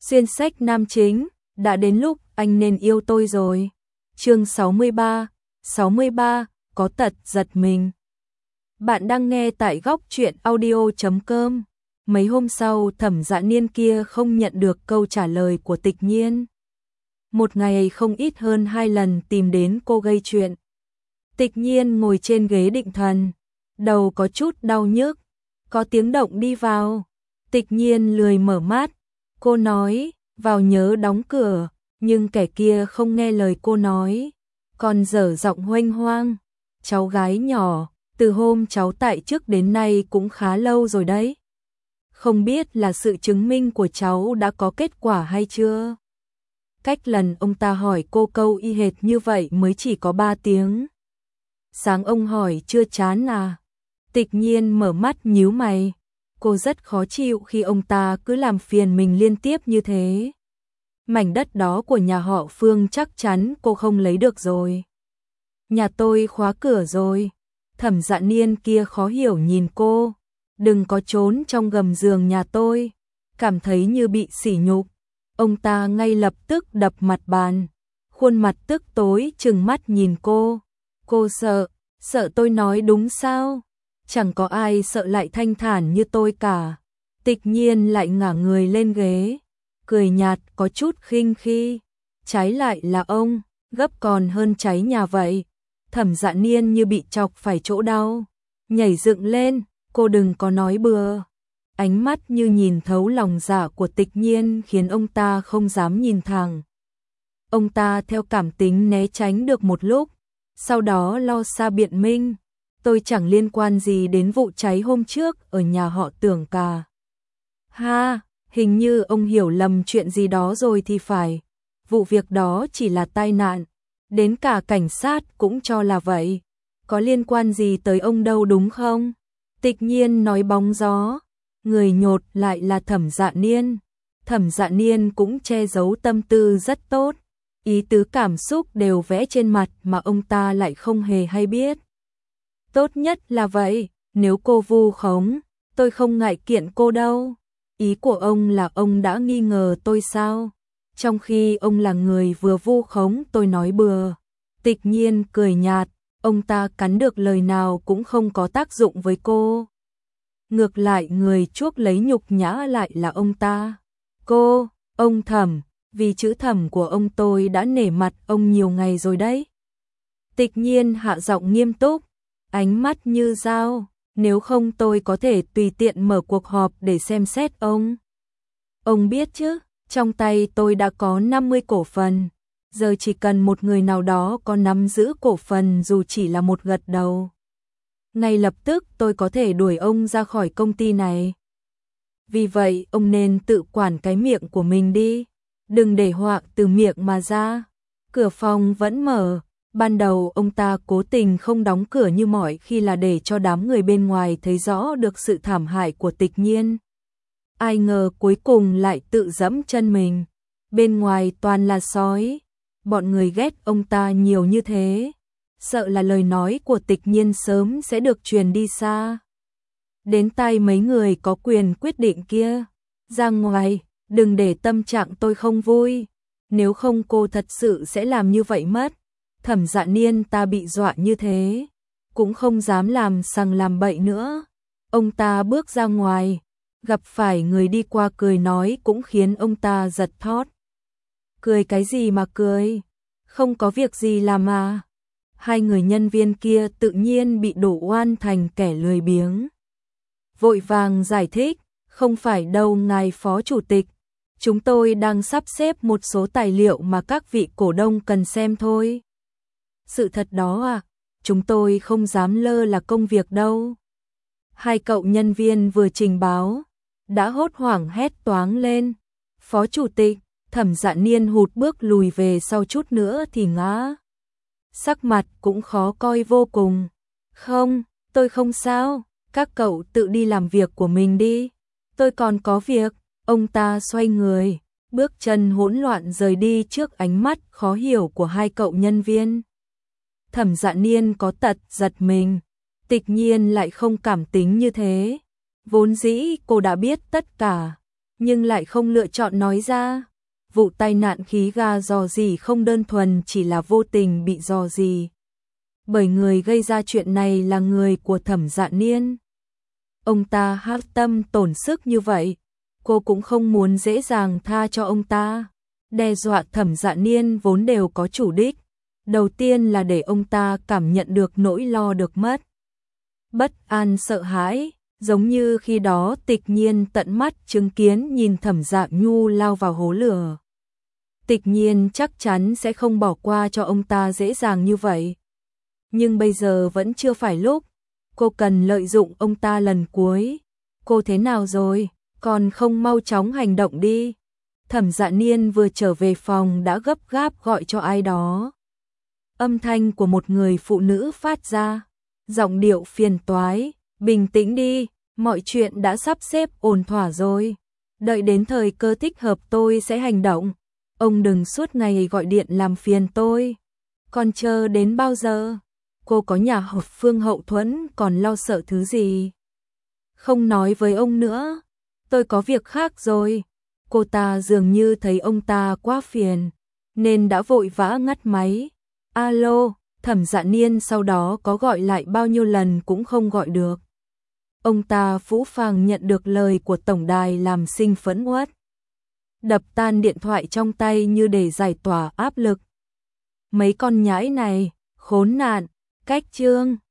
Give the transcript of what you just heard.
Xuyên sách nam chính, đã đến lúc anh nên yêu tôi rồi. Chương 63, có tật giật mình. Bạn đang nghe tại góc truyện audio.com. Mấy hôm sau Thẩm Dạ Niên kia không nhận được câu trả lời của Tịch Nhiên. Một ngày không ít hơn 2 lần tìm đến cô gây chuyện. Tịch Nhiên ngồi trên ghế định thần, đầu có chút đau nhức, có tiếng động đi vào. Tịch Nhiên lười mở mắt, cô nói, vào nhớ đóng cửa, nhưng kẻ kia không nghe lời cô nói, còn dở giọng huênh hoang, cháu gái nhỏ, từ hôm cháu tại chức đến nay cũng khá lâu rồi đấy. Không biết là sự chứng minh của cháu đã có kết quả hay chưa? Cách lần ông ta hỏi cô câu y hệt như vậy mới chỉ có 3 tiếng. Sáng ông hỏi chưa chán à? Tịch Nhiên mở mắt nhíu mày. Cô rất khó chịu khi ông ta cứ làm phiền mình liên tiếp như thế. Mảnh đất đó của nhà họ Phương chắc chắn cô không lấy được rồi. Nhà tôi khóa cửa rồi. Thẩm Dạ Niên kia khó hiểu nhìn cô. Đừng có trốn trong gầm giường nhà tôi. Cảm thấy như bị sỉ nhục. Ông ta ngay lập tức đập mặt bàn. Khuôn mặt tức tối trừng mắt nhìn cô. Cô sợ tôi nói đúng sao? Chẳng có ai sợ lại thanh thản như tôi cả. Tịch Nhiên lại ngả người lên ghế, cười nhạt có chút khinh khi. Trái lại là ông, gấp còn hơn cháy nhà vậy. Thẩm Dạ Niên như bị chọc phải chỗ đau, nhảy dựng lên, cô đừng có nói bừa. Ánh mắt như nhìn thấu lòng dạ của Tịch Nhiên khiến ông ta không dám nhìn thẳng. Ông ta theo cảm tính né tránh được một lúc, sau đó lo xa biện minh. Tôi chẳng liên quan gì đến vụ cháy hôm trước ở nhà họ Tưởng cả. Ha, hình như ông hiểu lầm chuyện gì đó rồi thì phải. Vụ việc đó chỉ là tai nạn, đến cả cảnh sát cũng cho là vậy. Có liên quan gì tới ông đâu đúng không? Tịch Nhiên nói bóng gió, người nhột lại là Thẩm Dạ Niên. Thẩm Dạ Niên cũng che giấu tâm tư rất tốt, ý tứ cảm xúc đều vẽ trên mặt mà ông ta lại không hề hay biết. Tốt nhất là vậy, nếu cô vu khống, tôi không ngại kiện cô đâu. Ý của ông là ông đã nghi ngờ tôi sao? Trong khi ông là người vừa vu khống tôi nói bừa. Tịch Nhiên cười nhạt, ông ta cắn được lời nào cũng không có tác dụng với cô. Ngược lại người chuốc lấy nhục nhã lại là ông ta. Ông Thẩm, vì chữ Thẩm của ông tôi đã nể mặt ông nhiều ngày rồi đấy. Tịch Nhiên hạ giọng nghiêm túc, ánh mắt như dao, nếu không tôi có thể tùy tiện mở cuộc họp để xem xét ông. Ông biết chứ, trong tay tôi đã có 50 cổ phần, giờ chỉ cần một người nào đó có nắm giữ cổ phần dù chỉ là một gật đầu. Ngay lập tức tôi có thể đuổi ông ra khỏi công ty này. Vì vậy ông nên tự quản cái miệng của mình đi, đừng để họa từ miệng mà ra. Cửa phòng vẫn mở. Ban đầu ông ta cố tình không đóng cửa như mọi khi là để cho đám người bên ngoài thấy rõ được sự thảm hại của Tịch Nhiên. Ai ngờ cuối cùng lại tự dẫm chân mình. Bên ngoài toàn là sói. Bọn người ghét ông ta nhiều như thế. Sợ là lời nói của Tịch Nhiên sớm sẽ được truyền đi xa. Đến tai mấy người có quyền quyết định kia. Ra ngoài, đừng để tâm trạng tôi không vui. Nếu không cô thật sự sẽ làm như vậy mất. Thẩm Dạ Niên ta bị dọa như thế, cũng không dám làm sằng làm bậy nữa. Ông ta bước ra ngoài, gặp phải người đi qua cười nói cũng khiến ông ta giật thót. Cười cái gì mà cười, không có việc gì làm mà. Hai người nhân viên kia tự nhiên bị đổ oan thành kẻ lười biếng. Vội vàng giải thích, không phải đâu ngài phó chủ tịch, chúng tôi đang sắp xếp một số tài liệu mà các vị cổ đông cần xem thôi. Sự thật đó à, chúng tôi không dám lơ là công việc đâu. Hai cậu nhân viên vừa trình báo, đã hốt hoảng hét toáng lên. Phó chủ tịch, Thẩm Dạ Niên hụt bước lùi về sau chút nữa thì ngã. Sắc mặt cũng khó coi vô cùng. Không, tôi không sao, các cậu tự đi làm việc của mình đi. Tôi còn có việc. Ông ta xoay người, bước chân hỗn loạn rời đi trước ánh mắt khó hiểu của hai cậu nhân viên. Thẩm Dạ Niên có tật giật mình, Tịch Nhiên lại không cảm tính như thế. Vốn dĩ cô đã biết tất cả, nhưng lại không lựa chọn nói ra. Vụ tai nạn khí ga rò rỉ không đơn thuần chỉ là vô tình bị rò rỉ, bởi người gây ra chuyện này là người của Thẩm Dạ Niên. Ông ta hao tâm tổn sức như vậy, cô cũng không muốn dễ dàng tha cho ông ta. Đe dọa Thẩm Dạ Niên vốn đều có chủ đích. Đầu tiên là để ông ta cảm nhận được nỗi lo được mất, bất an sợ hãi, giống như khi đó Tịch Nhiên tận mắt chứng kiến nhìn Thẩm Dạ Nhu lao vào hố lửa. Tịch Nhiên chắc chắn sẽ không bỏ qua cho ông ta dễ dàng như vậy. Nhưng bây giờ vẫn chưa phải lúc, cô cần lợi dụng ông ta lần cuối. Cô thế nào rồi, còn không mau chóng hành động đi. Thẩm Dạ Niên vừa trở về phòng đã gấp gáp gọi cho ai đó. Âm thanh của một người phụ nữ phát ra, giọng điệu phiền toái, bình tĩnh đi, mọi chuyện đã sắp xếp ổn thỏa rồi. Đợi đến thời cơ thích hợp tôi sẽ hành động. Ông đừng suốt ngày gọi điện làm phiền tôi. Còn chờ đến bao giờ? Cô có nhà hợp phương hậu thuẫn còn lo sợ thứ gì? Không nói với ông nữa, tôi có việc khác rồi. Cô ta dường như thấy ông ta quá phiền, nên đã vội vã ngắt máy. Alo, Thẩm Dạ Niên sau đó có gọi lại bao nhiêu lần cũng không gọi được. Ông ta phũ phàng nhận được lời của tổng đài làm sinh phẫn uất. Đập tan điện thoại trong tay như để giải tỏa áp lực. Mấy con nhãi này, khốn nạn, cách chương.